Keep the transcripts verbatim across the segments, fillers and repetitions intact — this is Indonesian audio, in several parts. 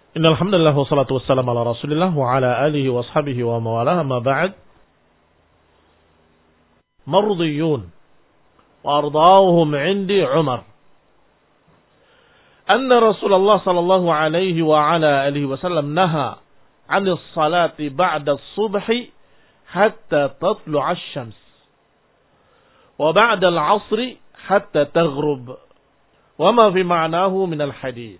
Innal hamdalillah wassalatu wassalamu ala Rasulillah wa ala alihi wa ashabihi wa mawalah, amma ba'd. Mardiyun wa ardauhum 'indi Umar. Anna Rasulullah sallallahu alaihi wa ala alihi wasallam naha 'anis salati ba'da as-subhi hatta tatlu'a asy-syams wa ba'da al-'asri hatta taghrub wa ma fi ma'nahu min al-hadits.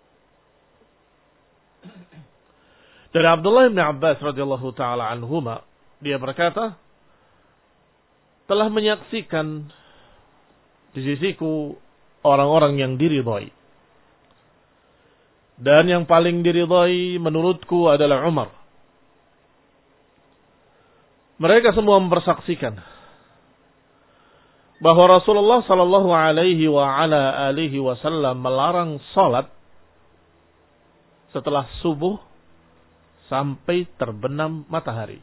Dari Abdullah bin Abbas radhiyallahu taala anhuma, dia berkata, telah menyaksikan di sisiku orang-orang yang diridhai. Dan yang paling diridhai menurutku adalah Umar. Mereka semua mempersaksikan bahwa Rasulullah sallallahu alaihi wa ala alihi wasallam melarang salat setelah subuh sampai terbenam matahari.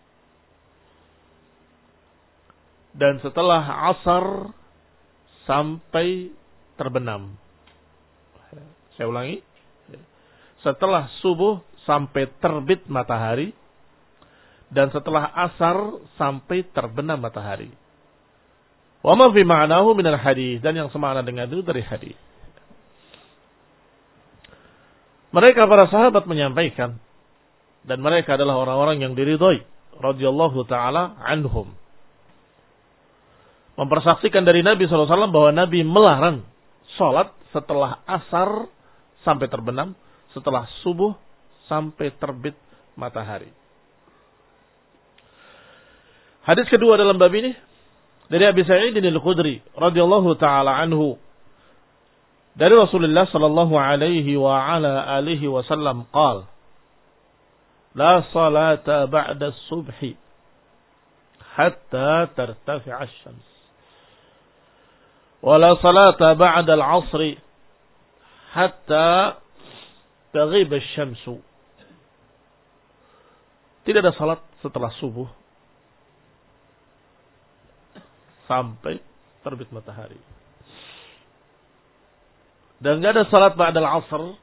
Dan setelah asar sampai terbenam. Saya ulangi. Setelah subuh sampai terbit matahari. Dan setelah asar sampai terbenam matahari. Wa ma fi ma'nahu minal hadis. Dan yang semakna dengan itu dari hadis. Mereka para sahabat menyampaikan, dan mereka adalah orang-orang yang diridhai radhiyallahu taala anhum, mempersaksikan dari Nabi sallallahu alaihi wasallam bahwa Nabi melarang salat setelah asar sampai terbenam, setelah subuh sampai terbit matahari. Hadis kedua dalam bab ini dari Abi Sa'id al-Khudri radhiyallahu taala anhu, dari Rasulullah sallallahu alaihi wa ala alihi wasallam qala: La salata ba'da subhi hatta tartafi'a asy-syams. Wa la salata ba'da al-'asri hatta taghib asy-syamsu. Tidak ada salat setelah subuh sampai terbit matahari. Dan enggak ada salat ba'da al-'asr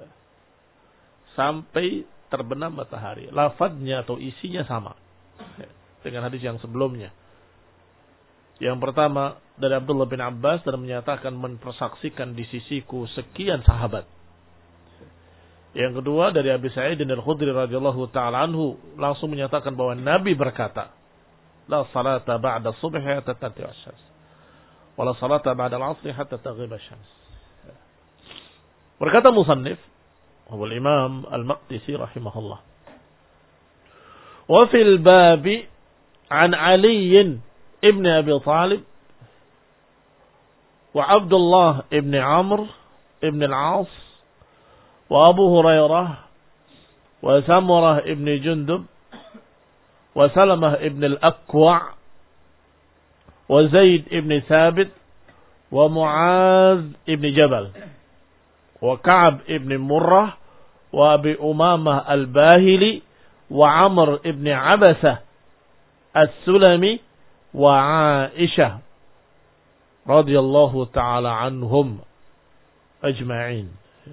sampai terbenam matahari. Lafadznya atau isinya sama dengan hadis yang sebelumnya. Yang pertama dari Abdullah bin Abbas dan menyatakan mempersaksikan di sisiku sekian sahabat. Yang kedua dari Abi Sa'id al-Khudri radhiyallahu taala anhu langsung menyatakan bahwa Nabi berkata, La salata ba'da subhi hatta tatlu'a asy-syams. Wa la salata ba'da al-'asri hatta taghib asy-syams. Berkata musannif هو الإمام المقدسي رحمه الله وفي الباب عن علي ابن أبي طالب وعبد الله ابن عمرو ابن العاص وأبو هريرة وسمرة ابن جندب وسلمة ابن الأكوع وزيد ابن ثابت ومعاذ ابن جبل وكعب ابن مرة وأبي أمامة الباهلي وعمر ابن عبسة السلمي وعائشة رضي الله تعالى عنهم أجمعين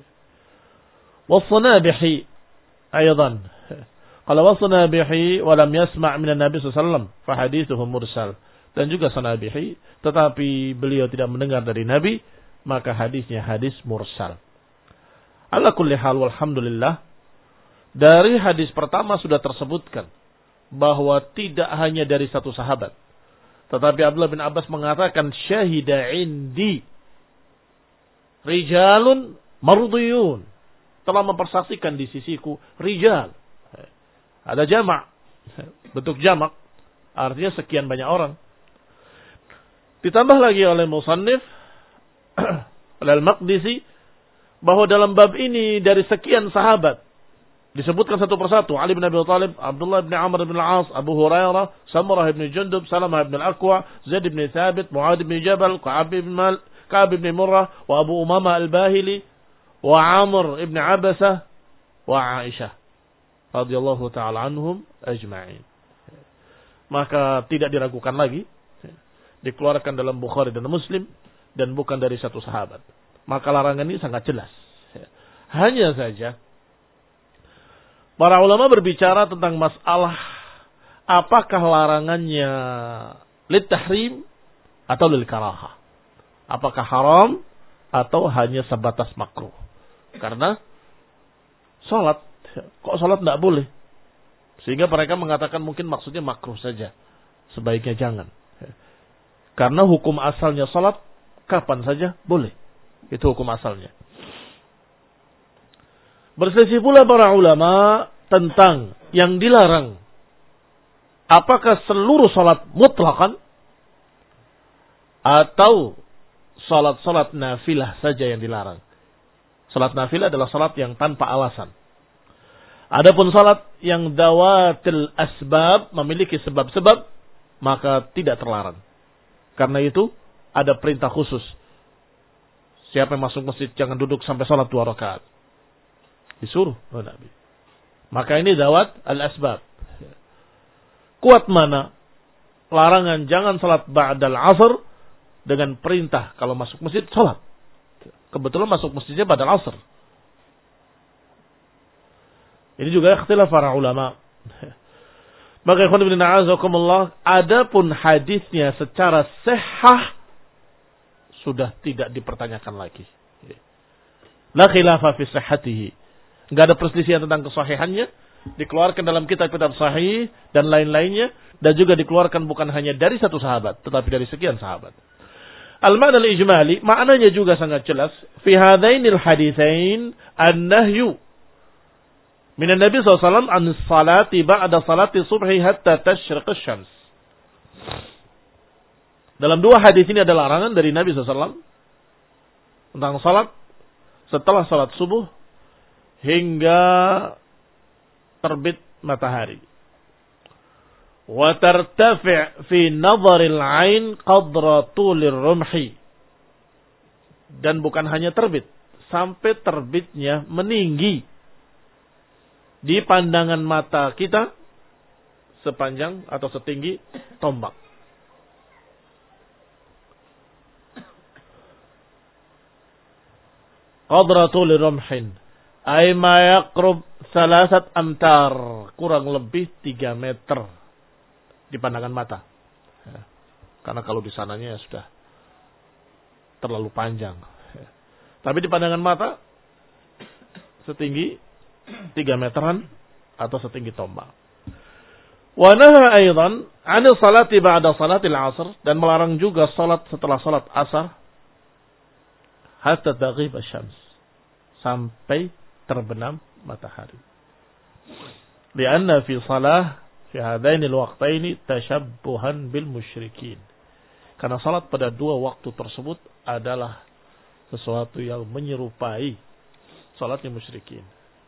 والصنابحي أيضا قال والصنابحي ولم يسمع من النبي صلى الله عليه وسلم فحديثه مرسل. Dan juga Sanabihi, tetapi beliau tidak mendengar dari Nabi, maka hadisnya hadis mursal. Ala kulli hal walhamdulillah, dari hadis pertama sudah tersebutkan bahwa tidak hanya dari satu sahabat, tetapi Abdullah bin Abbas mengatakan syahida indi rijalun mardiyun, telah mempersaksikan di sisiku rijal. Ada jamak, bentuk jamak, artinya sekian banyak orang. Ditambah lagi oleh musannif oleh Al-Maqdisi bahwa dalam bab ini dari sekian sahabat disebutkan satu persatu: Ali bin Abi Thalib, Abdullah bin Amr bin Al-As, Abu Hurairah, Samurah bin Jundub, Salamah bin Al-Aqwa, Zaid bin Thabit, Mu'adh bin Jabal, Ka'ab bin Mal, Ka'ab bin Murrah, wa Abu Umamah Al-Bahili, wa Amr bin Abasah, wa Aisyah radhiyallahu taala anhum ajma'in. Maka tidak diragukan lagi, dikeluarkan dalam Bukhari dan Muslim dan bukan dari satu sahabat. Maka larangan ini sangat jelas. Hanya saja Para ulama berbicara tentang masalah apakah larangannya lit tahrim atau lil karahah. Apakah haram atau hanya sebatas makruh. Karena salat, kok salat tidak boleh? Sehingga mereka mengatakan mungkin maksudnya makruh saja. Sebaiknya jangan. Karena hukum asalnya salat kapan saja boleh. Itu hukum asalnya. Berselisih pula para ulama tentang yang dilarang. Apakah seluruh salat mutlakan atau salat-salat nafilah saja yang dilarang? Salat nafilah adalah salat yang tanpa alasan. Adapun salat yang dawatil asbab, memiliki sebab-sebab, maka tidak terlarang. Karena itu ada perintah khusus. Siapa yang masuk masjid jangan duduk sampai salat dua rakaat. Disuruh oleh Nabi. Maka ini dawat al-asbab. Kuat mana larangan jangan salat ba'dal asr dengan perintah kalau masuk masjid salat. Kebetulan masuk masjidnya pada asr. Ini juga ikhtilaf para ulama. Maka ikhwan ibn a'azakumullah, adapun hadisnya secara sahih sudah tidak dipertanyakan lagi. La khilafa fi sihhatihi. Enggak ada perselisihan tentang kesahihannya, dikeluarkan dalam kitab-kitab sahih dan lain-lainnya, dan juga dikeluarkan bukan hanya dari satu sahabat, tetapi dari sekian sahabat. Al-ma'na al-ijmali, maknanya juga sangat jelas. Fi hadainil haditsain an-nahyu min an-nabi sallallahu alaihi wasallam an salati ba'da salati subhi hatta tashriq asy-syams. Dalam dua hadis ini ada larangan dari Nabi sallallahu alaihi wasallam tentang salat setelah salat subuh hingga terbit matahari. Wa tartafi' fi nadharil 'ain qadra tulir rumhi. Dan bukan hanya terbit, sampai terbitnya meninggi di pandangan mata kita sepanjang atau setinggi tombak. Qadra tulir rumhin. Ay ma yaqrub salasat amtar, kurang lebih tiga meter di pandangan mata. Ya. Karena kalau di sananya sudah terlalu panjang. Ya. Tapi di pandangan mata setinggi tiga meteran atau setinggi tombak. Wa naha aidan 'anil salati ba'da salatil 'asr, dan melarang juga salat setelah salat asar hatta taghib asy-syams, sampai terbenam matahari. Lianna fi salah fi hadainil waqtaini tashabbuhan bil musyrikin. Karena salat pada dua waktu tersebut adalah sesuatu yang menyerupai salatnya musyrikin.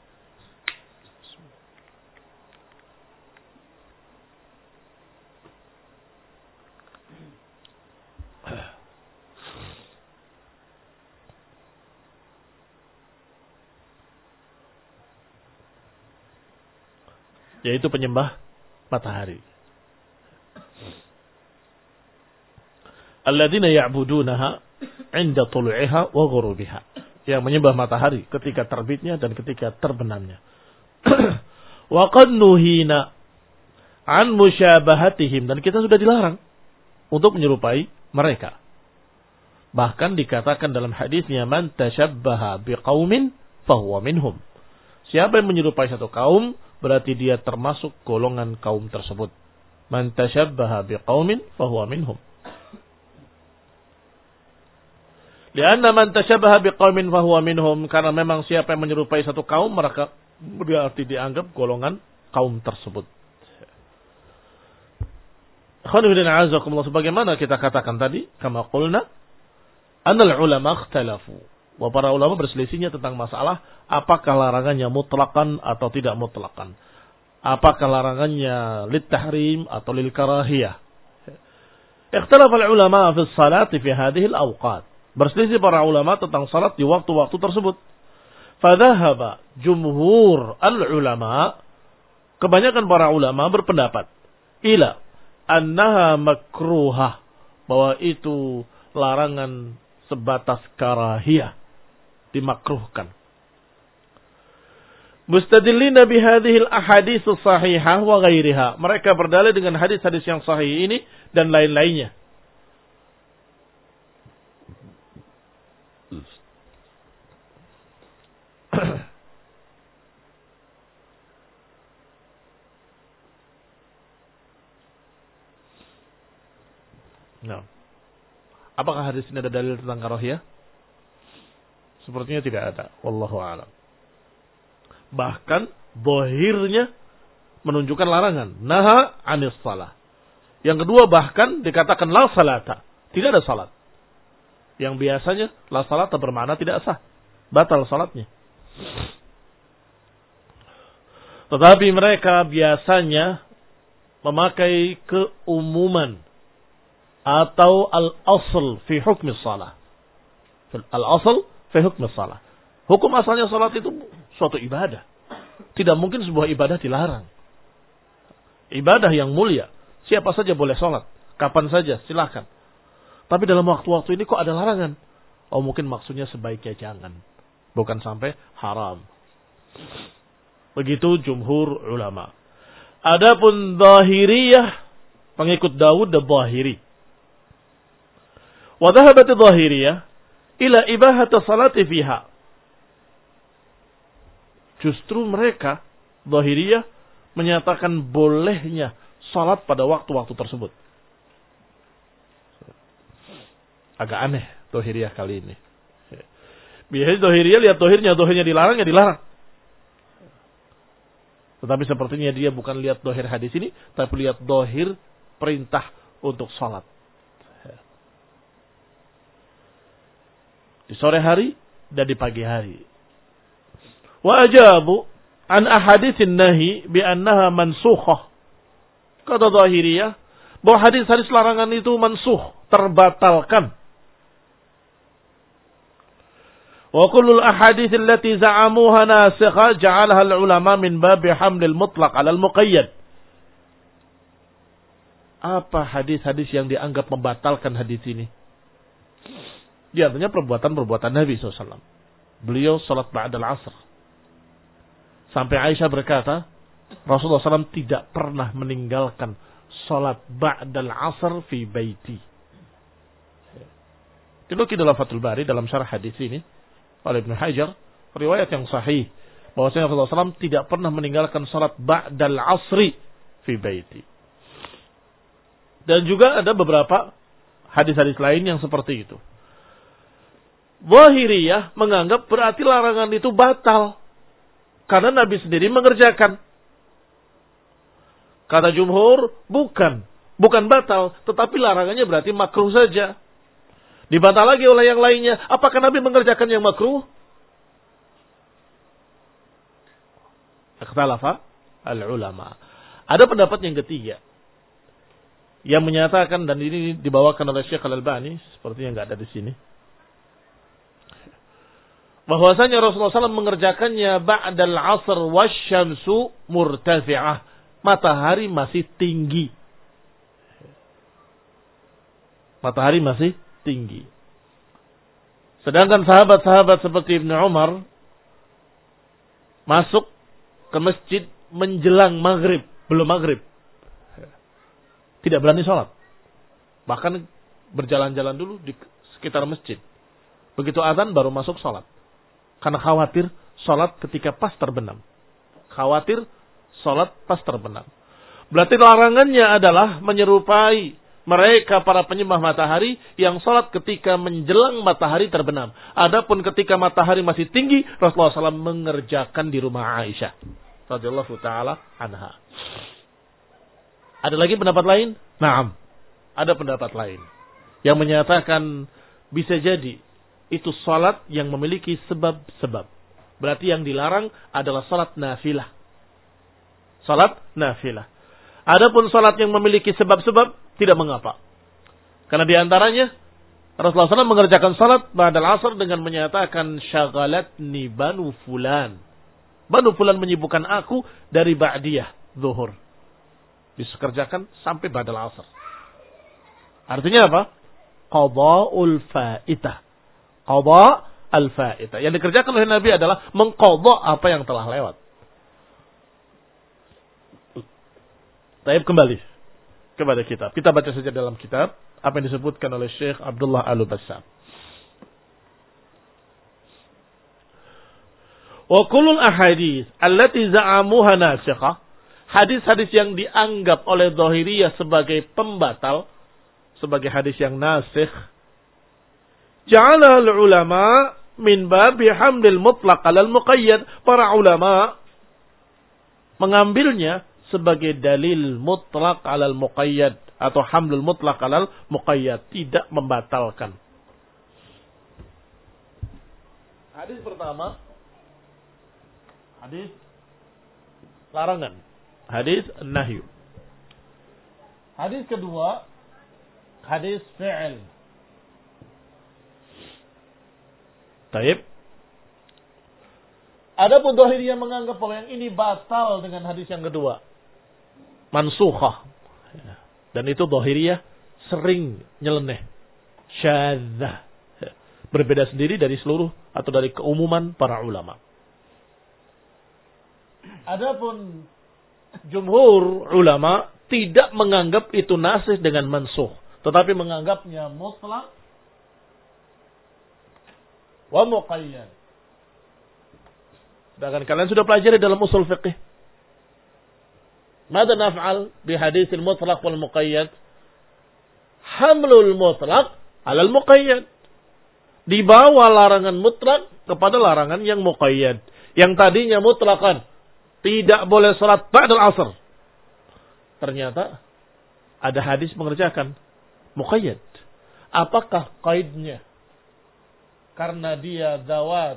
Yaitu penyembah matahari. Alladzina ya'budunaha 'inda tulu'iha wa ghurubiha. Yang menyembah matahari ketika terbitnya dan ketika terbenamnya. Wa qad nuhina 'an musyabahatihim, dan kita sudah dilarang untuk menyerupai mereka. Bahkan dikatakan dalam hadisnya, man tashabbaha biqaumin fahuwa minhum. Siapa yang menyerupai satu kaum, berarti dia termasuk golongan kaum tersebut. Man tashabbaha biqaumin fahuwa minhum. Lianna man tashabbaha biqaumin fahuwa minhum, karena memang siapa yang menyerupai satu kaum, mereka berarti dianggap golongan kaum tersebut. Khonifidina azakumullah, sebagaimana kita katakan tadi, kama qulna, anal ulama ikhtalafu. Bahwa para ulama berselisihnya tentang masalah apakah larangannya mutlakan atau tidak mutlakan. Apakah larangannya lit tahrim atau lil karahiyah. Ikhtalafa al-ulama fi salati fi hadhihi al-awqat. Berselisih para ulama tentang salat di waktu-waktu tersebut. Fadhahaba jumhur al-ulama, kebanyakan para ulama berpendapat ila annaha makruhah, bahwa itu larangan sebatas karahiyah, dimakruhkan. Mustadillina bihadhil ahadits sahihah wa ghairiha. Mereka berdalil dengan hadis-hadis yang sahih ini dan lain-lainnya. Nah. Apakah hadis ini ada dalil tentang karahiah? Sepertinya tidak ada. Wallahu a'lam. Bahkan zahirnya menunjukkan larangan. Naha anis salah. Yang kedua bahkan dikatakan la salata. Tidak ada salat. Yang biasanya la salata bermakna tidak sah. Batal salatnya. Tetapi mereka biasanya memakai keumuman atau al-asl fi hukmi salah. Al-asl fi hukmi salah. Hukum asalnya salat itu suatu ibadah. Tidak mungkin sebuah ibadah dilarang. Ibadah yang mulia. Siapa saja boleh salat. Kapan saja, silakan. Tapi dalam waktu-waktu ini kok ada larangan? Oh mungkin maksudnya sebaiknya jangan. Bukan sampai haram. Begitu jumhur ulama. Adapun Zahiriyah, pengikut Dawud dan Zahiri. Wa dhahabat Zahiriyah ila ibahati salati fiha. Justru mereka, Zahiriyah, menyatakan bolehnya salat pada waktu-waktu tersebut. Agak aneh Zahiriyah kali ini. Biasanya Zahiriyah lihat Zahirnya, Zahirnya dilarang, ya dilarang. Tetapi sepertinya dia bukan lihat Zahir hadis ini, tapi lihat Zahir perintah untuk salat. Di sore hari dan di pagi hari. Wa ajabu an ahaditsin nahi bi annaha mansukhah. Kata Zahiriyah bahwa hadis-hadis larangan itu mansukh, terbatalkan. Wa kullul ahadits allati za'amuha nasikha ja'alaha al-ulama min babi hamlil mutlaq 'ala al-muqayyad. Apa hadis-hadis yang dianggap membatalkan hadis ini? Di antaranya perbuatan-perbuatan Nabi shallallahu alaihi wasallam. Beliau salat ba'dal asr. Sampai Aisyah berkata, Rasulullah shallallahu alaihi wasallam tidak pernah meninggalkan salat ba'dal asr fi baiti. Dinukil dalam Fathul Bari dalam syarah hadis ini oleh Ibnu Hajar, riwayat yang sahih bahwasanya Rasulullah shallallahu alaihi wasallam tidak pernah meninggalkan salat ba'dal asri fi baiti. Dan juga ada beberapa hadis-hadis lain yang seperti itu. Zahiriyah menganggap berarti larangan itu batal karena Nabi sendiri mengerjakan. Kata jumhur, bukan. Bukan batal, tetapi larangannya berarti makruh saja. Dibantah lagi oleh yang lainnya. Apakah Nabi mengerjakan yang makruh? Ikhtalafa al-ulama. Ada pendapat yang ketiga. Yang menyatakan, dan ini dibawakan oleh Syekh Al-Albani. Sepertinya nggak ada di sini. Bahwasanya Rasulullah shallallahu alaihi wasallam mengerjakannya ba'dal asr wasyamsu murtafi'ah. Matahari masih tinggi. Matahari masih tinggi. Sedangkan sahabat-sahabat seperti Ibnu Umar masuk ke masjid menjelang maghrib, belum maghrib. Tidak berani sholat. Bahkan berjalan-jalan dulu di sekitar masjid. Begitu azan baru masuk sholat. Karena khawatir sholat ketika pas terbenam. Khawatir sholat pas terbenam. Berarti larangannya adalah menyerupai mereka para penyembah matahari yang sholat ketika menjelang matahari terbenam. Adapun ketika matahari masih tinggi, Rasulullah shallallahu alaihi wasallam mengerjakan di rumah Aisyah radhiyallahu taala anha. Ada lagi pendapat lain? Naam. Ada pendapat lain yang menyatakan bisa jadi itu salat yang memiliki sebab-sebab. Berarti yang dilarang adalah salat nafilah. Salat nafilah. Adapun salat yang memiliki sebab-sebab tidak mengapa. Karena di antaranya Rasulullah shallallahu alaihi wasallam mengerjakan salat ba'dal asr dengan menyatakan syaghalatni banu fulan. Banu fulan menyibukkan aku dari ba'diyah zuhur. Dikerjakan sampai ba'dal asr. Artinya apa? Qada'ul fa'itah. Qada' al-fa'itah. Yang dikerjakan oleh Nabi adalah mengqadha apa yang telah lewat. Taib kembali kepada kitab. Kita baca saja dalam kitab apa yang disebutkan oleh Syekh Abdullah Al-Bassam. Wa kullul ahadits allati za'amuha nasikhah, hadis-hadis yang dianggap oleh Dhahiriyah sebagai pembatal, sebagai hadis yang nasikh, ja'ala al-ulama min babi hamlil mutlaq 'ala al-muqayyad. Para ulama mengambilnya sebagai dalil mutlaq 'ala al-muqayyad atau hamlul mutlaq 'ala al-muqayyad, tidak membatalkan. Hadis pertama, hadis larangan, hadis nahyu. Hadis kedua, hadis fi'il. Taib. Adapun Dhahiriyah menganggap bahwa yang ini batal dengan hadis yang kedua, mansukhah. Dan itu Dhahiriyah sering nyeleneh, syadzah, berbeda sendiri dari seluruh atau dari keumuman para ulama. Adapun jumhur ulama tidak menganggap itu nasikh dengan mansukh, tetapi menganggapnya mutlaq wa muqayyad. Sedangkan kalian sudah pelajari dalam usul fiqh. Mada naf'al bi haditsil mutlaq wal muqayyad? Hamlul mutlaq 'ala al muqayyad. Dibawa larangan mutlak kepada larangan yang muqayyad. Yang tadinya mutlaqan, tidak boleh salat ba'dal asr. Ternyata ada hadis mengerjakan muqayyad. Apakah qaidnya? Karena dia zawat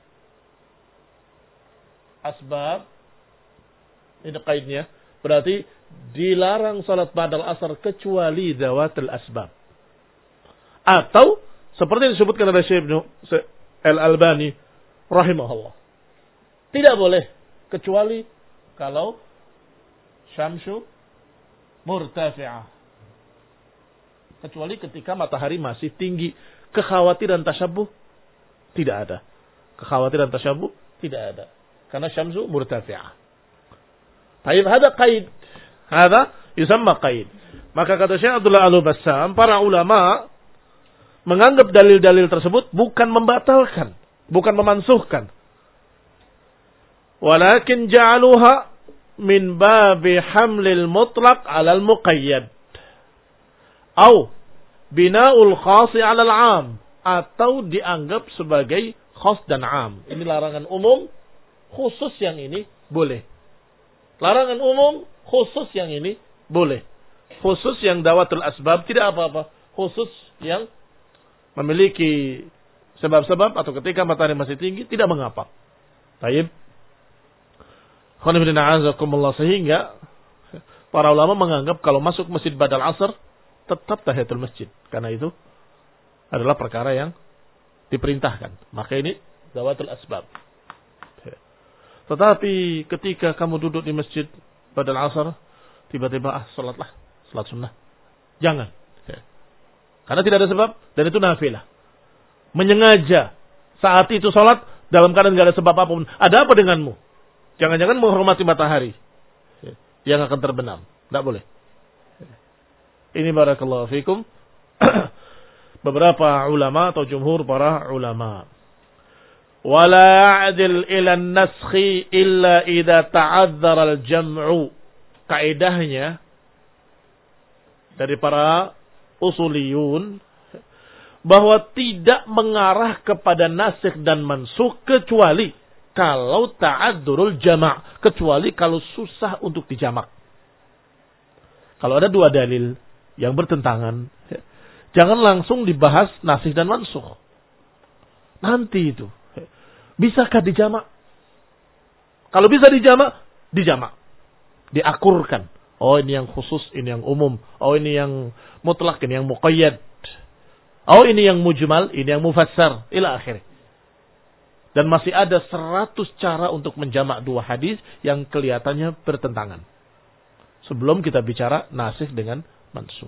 asbab, ini qaidnya, berarti dilarang salat ba'dal asr kecuali zawatul asbab. Atau seperti yang disebutkan oleh Syekh Al-Albani rahimahullah, tidak boleh kecuali kalau syamsu murtafi'ah, kecuali ketika matahari masih tinggi. Kekhawatiran tasyabuh tidak ada. Kekhawatiran tasyabuh tidak ada. Karena syamsu murtafi'ah. Taib, hada qaid. Hada yusamma qaid. Maka kata Syekh Abdullah Al-Bassam, para ulama menganggap dalil-dalil tersebut bukan membatalkan, bukan memansuhkan. Walakin ja'aluha min babi hamlil mutlaq 'ala al-muqayyad. Au bina'ul khasi 'ala al-'am, atau dianggap sebagai khas dan 'am. Ini larangan umum, khusus yang ini boleh. Larangan umum, khusus yang ini boleh. Khusus yang dawatul asbab tidak apa-apa. Khusus yang memiliki sebab-sebab atau ketika matahari masih tinggi tidak mengapa. Taib. Sehingga para ulama menganggap kalau masuk masjid badal asr tetap tahiyatul masjid, karena itu adalah perkara yang diperintahkan. Maka ini zawatul asbab. Tetapi ketika kamu duduk di masjid badal asr, tiba-tiba ah salatlah, salat sunnah, jangan. Karena tidak ada sebab, dan itu nafilah. Menyengaja saat itu salat dalam keadaan tidak ada sebab apapun. Ada apa denganmu? Jangan-jangan menghormati matahari yang akan terbenam. Tidak boleh. Ini barakallahu fikum beberapa ulama atau jumhur para ulama. Wala ya'dil ila an-naskhi illa idza ta'adzara al-jam'u. Kaidahnya dari para usuliyun bahwa tidak mengarah kepada nasikh dan mansukh kecuali kalau ta'adzurul jama', kecuali kalau susah untuk dijamak. Kalau ada dua dalil yang bertentangan, jangan langsung dibahas nasikh dan mansukh. Nanti itu bisakah dijamak? Kalau bisa dijamak, dijamak, diakurkan. Oh ini yang khusus, ini yang umum. Oh ini yang mutlak, ini yang muqayyad. Oh ini yang mujmal, ini yang mufassar. Ila akhir. Dan masih ada seratus cara untuk menjamak dua hadis yang kelihatannya bertentangan. Sebelum kita bicara nasikh dengan mansukh.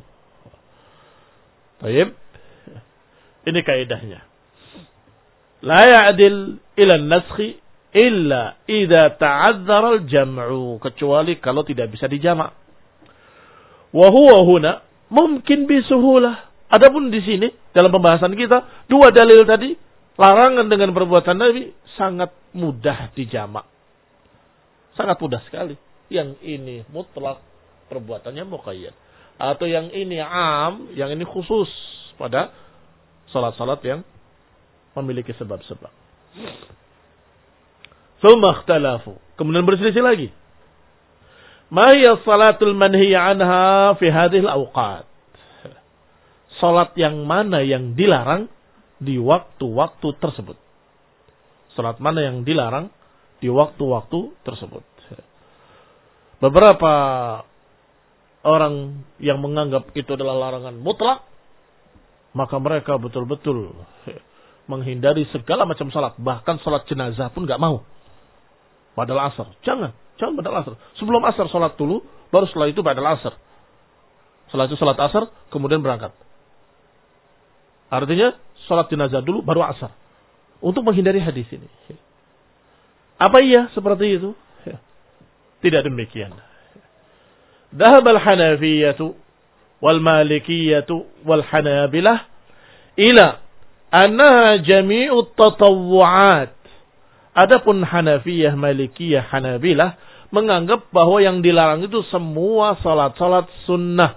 Baik. Ini kaidahnya. La ya'dil ila an-naskhi illa idza ta'azzara al-jam'u, kecuali kalau tidak bisa dijamak. Wa huwa huna mungkin bisuhulah. Adapun di sini dalam pembahasan kita dua dalil tadi larangan dengan perbuatan Nabi sangat mudah dijamak. Sangat mudah sekali. Yang ini mutlak perbuatannya muqayyad. Atau yang ini am, yang ini khusus pada salat-salat yang memiliki sebab-sebab. Tsumma ikhtalafu. Kemudian berselisih lagi. Ma hiya salatul manhiya anha fi hadhihi al-awqat? Salat yang mana yang dilarang di waktu-waktu tersebut? Salat mana yang dilarang di waktu-waktu tersebut? Beberapa orang yang menganggap itu adalah larangan mutlak, maka mereka betul-betul menghindari segala macam salat. Bahkan salat jenazah pun gak mau. Badal asar. Jangan. Jangan badal asar. Sebelum asar salat dulu, baru setelah itu badal asar. Setelah itu salat asar, kemudian berangkat. Artinya, salat jenazah dulu, baru asar. Untuk menghindari hadis ini. Apa iya seperti itu? Tidak demikian. ذهب الحنفية والمالكية والحنابلة إلى أنها جميع التطوعات. Adapun Hanafiyah, Malikiyah, Hanabilah menganggap bahwa yang dilarang itu semua salat-salat sunnah.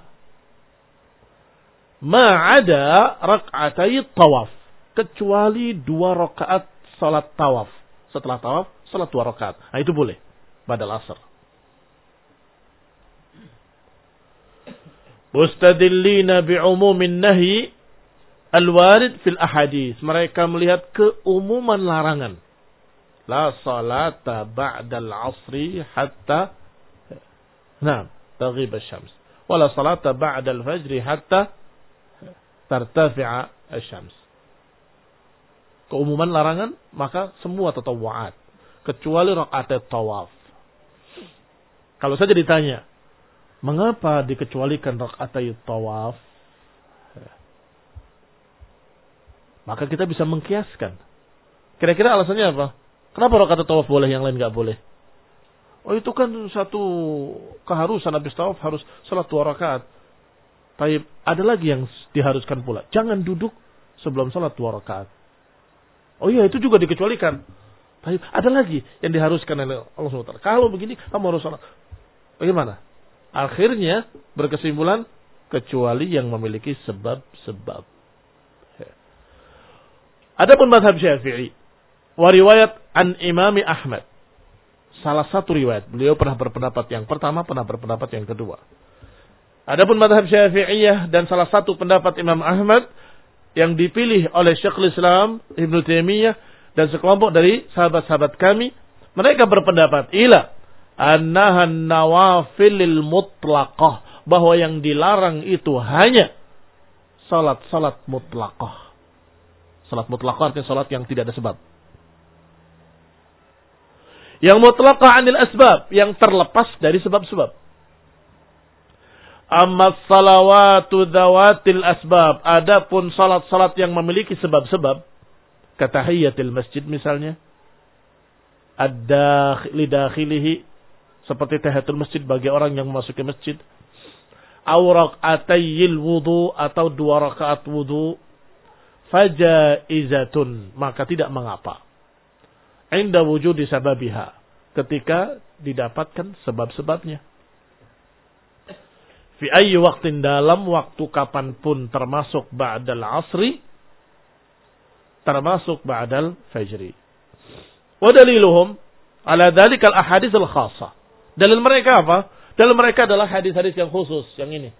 Ma'ada rak'atai tawaf. Kecuali dua rakaat salat tawaf. Setelah tawaf, salat dua rakaat. Nah itu boleh. Badal asar. Mustadillina bi'umumin nahi al-warid fil ahadis. Mereka melihat keumuman larangan. La salata ba'dal asri hatta Naam, taghib asy-syams. Wala salata ba'dal fajri hatta tartafi'a asy-syams. Keumuman larangan, maka semua tatawu'at kecuali rakaat tawaf. Kalau saja ditanya, mengapa dikecualikan rakaat tawaf? Maka kita bisa mengkiaskan. Kira-kira alasannya apa? Kenapa rakaat tawaf boleh, yang lain enggak boleh? Oh itu kan satu keharusan habis tawaf harus salat dua rakaat. Tapi ada lagi yang diharuskan pula. Jangan duduk sebelum salat dua rakaat. Oh iya itu juga dikecualikan. Tapi ada lagi yang diharuskan oleh Allah subhanahu wa taala. Kalau begini kamu harus salat. Bagaimana? Akhirnya berkesimpulan kecuali yang memiliki sebab-sebab. Adapun mazhab Syafi'i wa riwayat an Imam Ahmad. Salah satu riwayat, beliau pernah berpendapat yang pertama, pernah berpendapat yang kedua. Adapun mazhab Syafi'iyah dan salah satu pendapat Imam Ahmad yang dipilih oleh Syekhul Islam Ibnu Taimiyah dan sekelompok dari sahabat-sahabat kami, mereka berpendapat ila annahan nawafilil mutlaqah, bahwa yang dilarang itu hanya salat-salat mutlaqah. Salat mutlaqah artinya salat yang tidak ada sebab. Yang mutlaqah anil asbab, yang terlepas dari sebab-sebab. Amma salawatu dzawatil asbab, adapun salat-salat yang memiliki sebab-sebab, katahiyatil masjid misalnya, ad-dakhili dakhilihi, seperti tahiyatul masjid bagi orang yang memasuki masjid, aw rak'atayil wudu, atau dua rakaat wudu, fajaizatun, maka tidak mengapa. Inda wujudi sababiha, ketika didapatkan sebab-sebabnya. Fi ayyi waqtin, dalam waktu kapanpun, termasuk ba'dal asri, termasuk ba'dal fajri. Wa daliluhum ala dzalika al-ahadits al-khassah. Dalil mereka apa? Dalil mereka adalah hadis-hadis yang khusus, yang ini.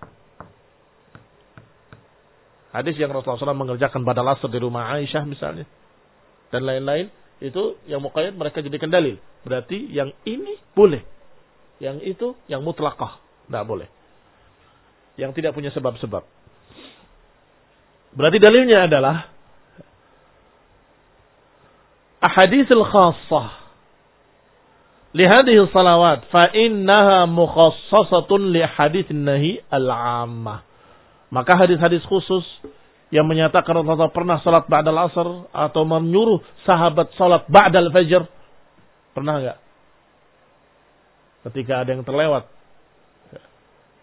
Hadis yang Rasulullah shallallahu alaihi wasallam mengerjakan badal asr di rumah Aisyah misalnya. Dan lain-lain, itu yang muqayyad mereka jadikan dalil. Berarti yang ini boleh. Yang itu yang mutlaqah, tidak boleh. Yang tidak punya sebab-sebab. Berarti dalilnya adalah ahaditsul khassah li hadhihi salawat fa innaha mukhassasatun li haditsin nahi al-'ammah. Maka hadis-hadis khusus yang menyatakan Rasulullah pernah salat ba'dal asr atau menyuruh sahabat salat ba'dal fajr, pernah enggak? Ketika ada yang terlewat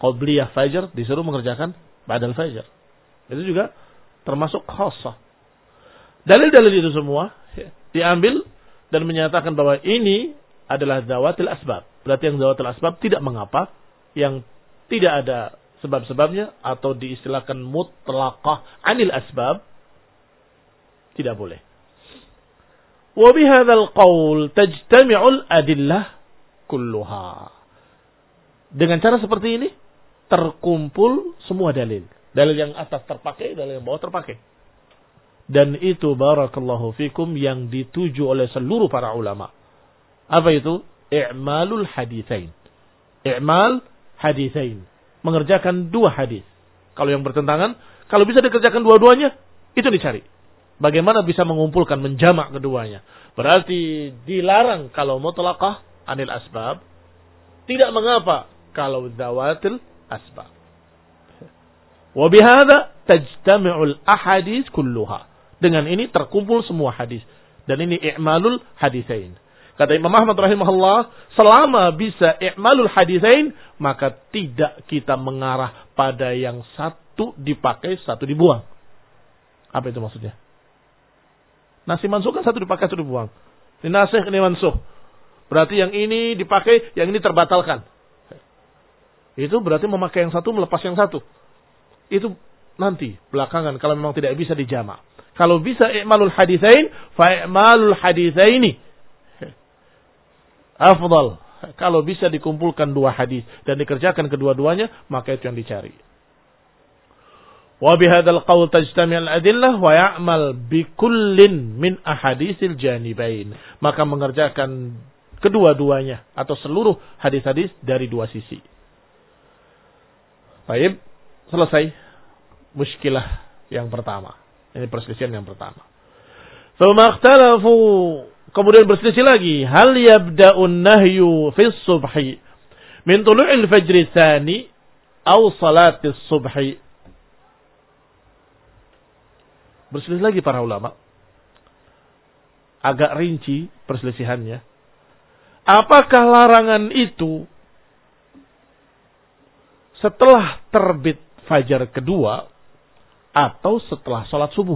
qabliyah fajar disuruh mengerjakan ba'dal fajar. Itu juga termasuk khassah. Dalil-dalil itu semua diambil dan menyatakan bahwa ini adalah zawatil asbab. Berarti yang zawatil asbab tidak mengapa, yang tidak ada sebab-sebabnya atau diistilahkan mutlaqah anil asbab tidak boleh. Wa bihadzal qaul tajtami'ul adillah kulluha. Dengan cara seperti ini terkumpul semua dalil. Dalil yang atas terpakai, dalil yang bawah terpakai. Dan itu barakallahu fikum yang dituju oleh seluruh para ulama. Apa itu? I'malul haditsain. I'mal haditsain. Mengerjakan dua hadis. Kalau yang bertentangan, kalau bisa dikerjakan dua-duanya, itu dicari. Bagaimana bisa mengumpulkan, menjamak keduanya. Berarti dilarang kalau mutlaqah anil asbab. Tidak mengapa kalau zawatil asbab. Wa bihadza tajtami'ul ahadits kulluha. Dengan ini terkumpul semua hadis. Dan ini i'malul haditsain. Kata Imam Ahmad rahimahullah, selama bisa i'malul haditsain, maka tidak kita mengarah pada yang satu dipakai, satu dibuang. Apa itu maksudnya? Nasi mansuh kan satu dipakai, satu dibuang. Ini nasih, ini mansuh. Berarti yang ini dipakai, yang ini terbatalkan. Itu berarti memakai yang satu, melepas yang satu. Itu nanti, belakangan, kalau memang tidak bisa dijamak. Kalau bisa i'malul haditsain, fa'i'malul haditsaini afdal. Kalau bisa dikumpulkan dua hadis dan dikerjakan kedua-duanya, maka itu yang dicari. Wa bihadzal qaul tajtami'ul adillah wa ya'mal bi kullin min ahaditsil janibain. Maka mengerjakan kedua-duanya atau seluruh hadis-hadis dari dua sisi. Baik, selesai muskilah yang pertama. Ini perselisihan yang pertama. Tsumma ikhtalafu, kemudian berselisih lagi, hal yabda'un nahyu fi subhi min tulu'il fajri tsani aw salatis subhi. Berselisih lagi para ulama. Agak rinci perselisihannya. Apakah larangan itu setelah terbit fajar kedua atau setelah sholat subuh?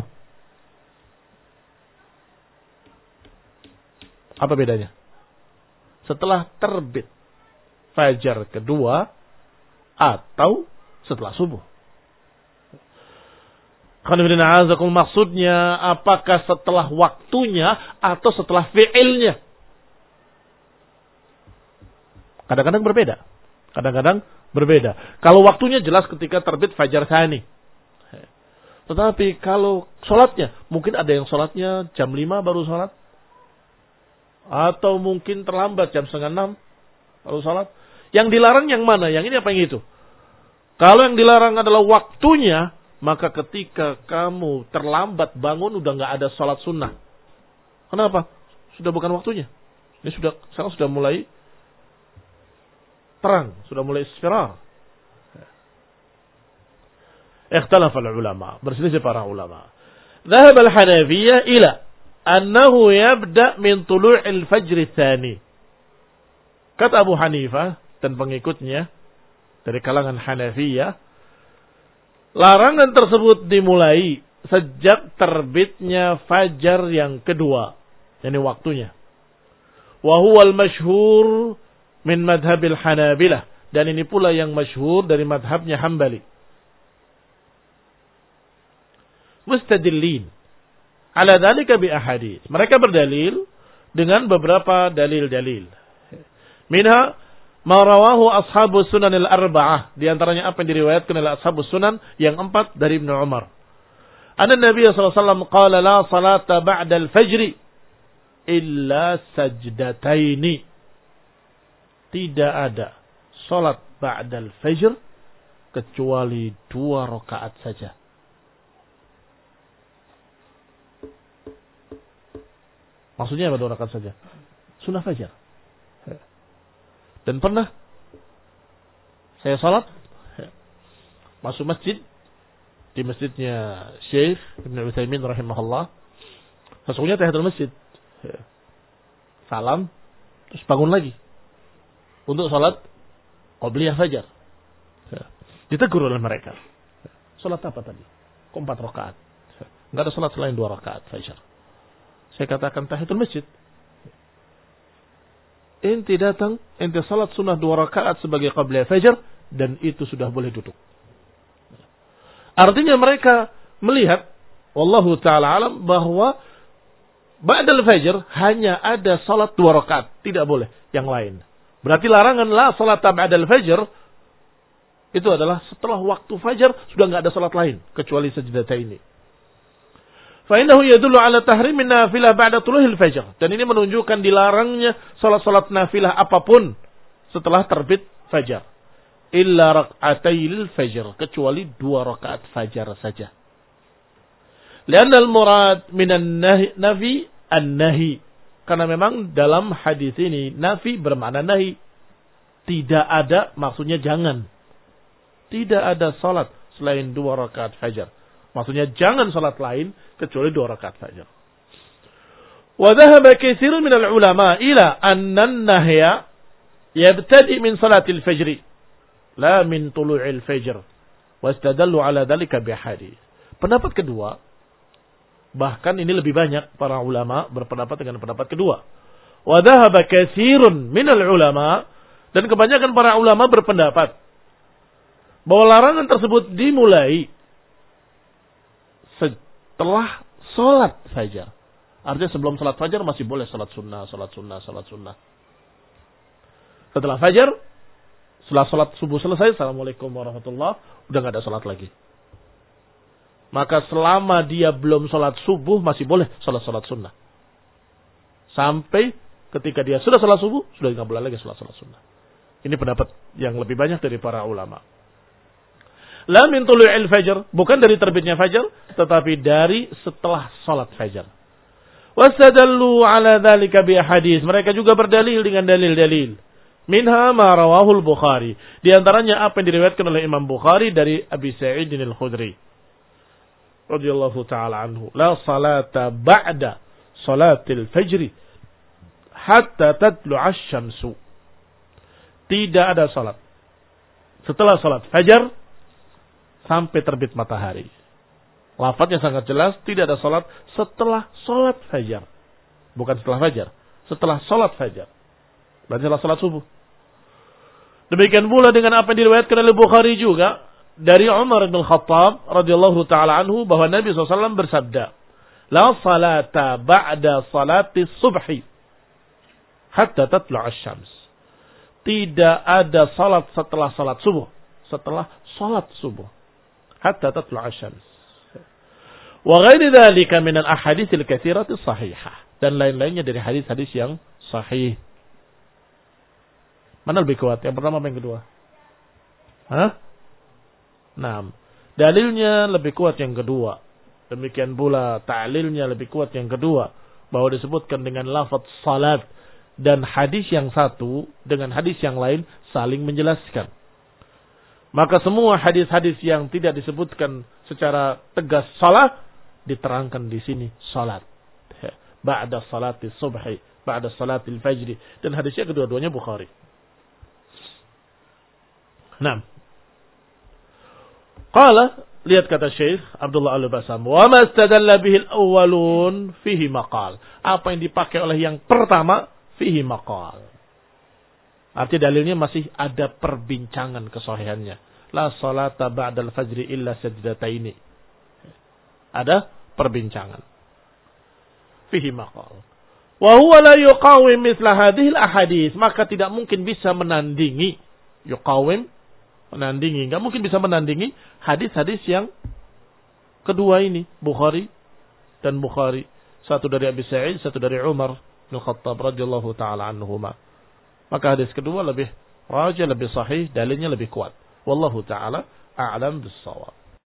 Apa bedanya? Setelah terbit fajar kedua atau setelah subuh? Maksudnya apakah setelah waktunya atau setelah fi'ilnya? Kadang-kadang berbeda. Kadang-kadang berbeda. Kalau waktunya jelas ketika terbit fajar tsani. Tetapi kalau sholatnya, mungkin ada yang sholatnya jam lima baru sholat. Atau mungkin terlambat jam setengah enam baru sholat. Yang dilarang yang mana? Yang ini apa yang itu? Kalau yang dilarang adalah waktunya, maka ketika kamu terlambat bangun udah nggak ada sholat sunnah. Kenapa? Sudah bukan waktunya. Ini sudah, sekarang sudah mulai terang, sudah mulai isfirar. Ikhtalafa ulama, berselisih para ulama. Dhahab al-Hanafiyah ila annahu yabda min tulu'il fajr tsani. Kata Abu Hanifah dan pengikutnya dari kalangan Hanafiyah, larangan tersebut dimulai sejak terbitnya fajar yang kedua, yakni waktunya. Wa huwa al-masyhur min madhabil Hanabilah, dan ini pula yang masyhur dari madhabnya Hambali. Mustadillin ala dzalika bi ahadits. Mereka berdalil dengan beberapa dalil-dalil. Minha ma rawahu ashabus sunan al-arba'ah, di antaranya apa yang diriwayatkan oleh ashabus sunan yang empat dari Ibnu Umar. Anna Nabi sallallahu alaihi wasallam qala la salata ba'da al-fajr illa sajdataini. Tidak ada salat ba'da al-fajr kecuali dua rakaat saja. Maksudnya apa dua rakaat saja? Sunnah fajar. Dan pernah saya salat masuk masjid, di masjidnya Syekh Ibnu Utsaimin rahimahullah. Sesungguhnya tahiyatul masjid. Salam, terus bangun lagi untuk salat qabliyah fajar. Ditegur oleh mereka. Salat apa tadi? Kok empat rakaat? Enggak ada salat selain dua rakaat fajar. Saya katakan tahiyatul masjid. Ente datang, ente salat sunnah dua rakaat sebagai qabla fajar, dan itu sudah boleh duduk. Artinya mereka melihat, wallahu ta'ala alam, bahwa ba'dal fajar hanya ada salat dua rakaat, tidak boleh yang lain. Berarti larangan la salat ba'dal fajar itu adalah setelah waktu fajar sudah enggak ada salat lain kecuali sajdataini. Fa innahu yadullu ala tahrimin nafilah ba'da tuluhil fajar. Dan ini menunjukkan dilarangnya salat-salat nafilah apapun setelah terbit fajar. Illa rak'atail fajr, kecuali dua rakaat fajar saja. Lianna al-murad minan nafi an-nahi. Karena memang dalam hadis ini nafi bermakna nahi. Tidak ada, maksudnya jangan. Tidak ada salat selain dua rakaat fajar. Maksudnya jangan salat lain kecuali dua rakaat fajar. Wa dhahaba katsirun minal ulama ila anna an-nahya yabtadi min salatil fajri. La min tulu'il fajr. Wastadallu ala dhalika bihadits. Pendapat kedua, bahkan ini lebih banyak para ulama berpendapat dengan pendapat kedua. Wa dhahaba katsirun minal ulama, dan kebanyakan para ulama berpendapat bahwa larangan tersebut dimulai setelah salat fajar. Artinya sebelum salat fajar masih boleh salat sunnah, salat sunnah, salat sunnah. Setelah fajar, setelah salat subuh selesai, assalamualaikum warahmatullah, udah nggak ada salat lagi. Maka selama dia belum salat subuh masih boleh salat salat sunnah. Sampai ketika dia sudah salat subuh sudah nggak boleh lagi salat salat sunnah. Ini pendapat yang lebih banyak dari para ulama. La min tulu'il fajr, bukan dari terbitnya fajar, tetapi dari setelah salat fajar. Wastadallu ala dzalika bi hadis. Mereka juga berdalil dengan dalil-dalil. Minha ma rawahul Bukhari. Di antaranya apa yang diriwayatkan oleh Imam Bukhari dari Abi Sa'id al-Khudri radhiyallahu ta'ala anhu. La salata ba'da salatil fajr hatta tatlu'a asy-syamsu. Tidak ada salat setelah salat fajar sampai terbit matahari. Lafadznya sangat jelas, tidak ada salat setelah salat fajar. Bukan setelah fajar, setelah salat fajar. Berarti setelah salat subuh. Demikian pula dengan apa yang diriwayatkan oleh Bukhari juga dari Umar bin Khattab radhiyallahu taala anhu bahwa Nabi shallallahu alaihi wasallam bersabda, "La salata ba'da salati subhi hatta tatlu'a asy-syams." Tidak ada salat setelah salat subuh, setelah salat subuh hatta tatlu'a asy-syams. Wa ghairi dzalika min al-ahadits al-katsirah as-sahihah, dan lain-lainnya dari hadis-hadis yang sahih. Mana lebih kuat? Yang pertama apa yang kedua? Hah? Nah, dalilnya lebih kuat yang kedua. Demikian pula ta'lilnya lebih kuat yang kedua. Bahwa disebutkan dengan lafaz salat. Dan hadis yang satu dengan hadis yang lain saling menjelaskan. Maka semua hadis-hadis yang tidak disebutkan secara tegas salat, diterangkan di sini salat. Ba'da salatis subhi, ba'da salatil fajri. Dan hadisnya kedua-duanya Bukhari. Nah, qala, lihat kata Syekh Abdullah Al-Basam, wa ma istadalla bihi al-awwalun fihi maqal. Apa yang dipakai oleh yang pertama fihi maqal. Artinya dalilnya masih ada perbincangan kesahihannya. La salata ba'dal fajri illa sajdataini. Ada perbincangan. Fihi maqal. Wa huwa la yuqawim mithla hadhihi al-ahadits, maka tidak mungkin bisa menandingi yuqawim menandingi, enggak mungkin bisa menandingi hadis-hadis yang kedua ini, Bukhari dan Bukhari, satu dari Abi Sa'id, satu dari Umar bin Khattab radhiyallahu taala anhuma. Maka hadis kedua lebih rajih, lebih sahih, dalilnya lebih kuat. Wallahu taala a'lam bis-shawab.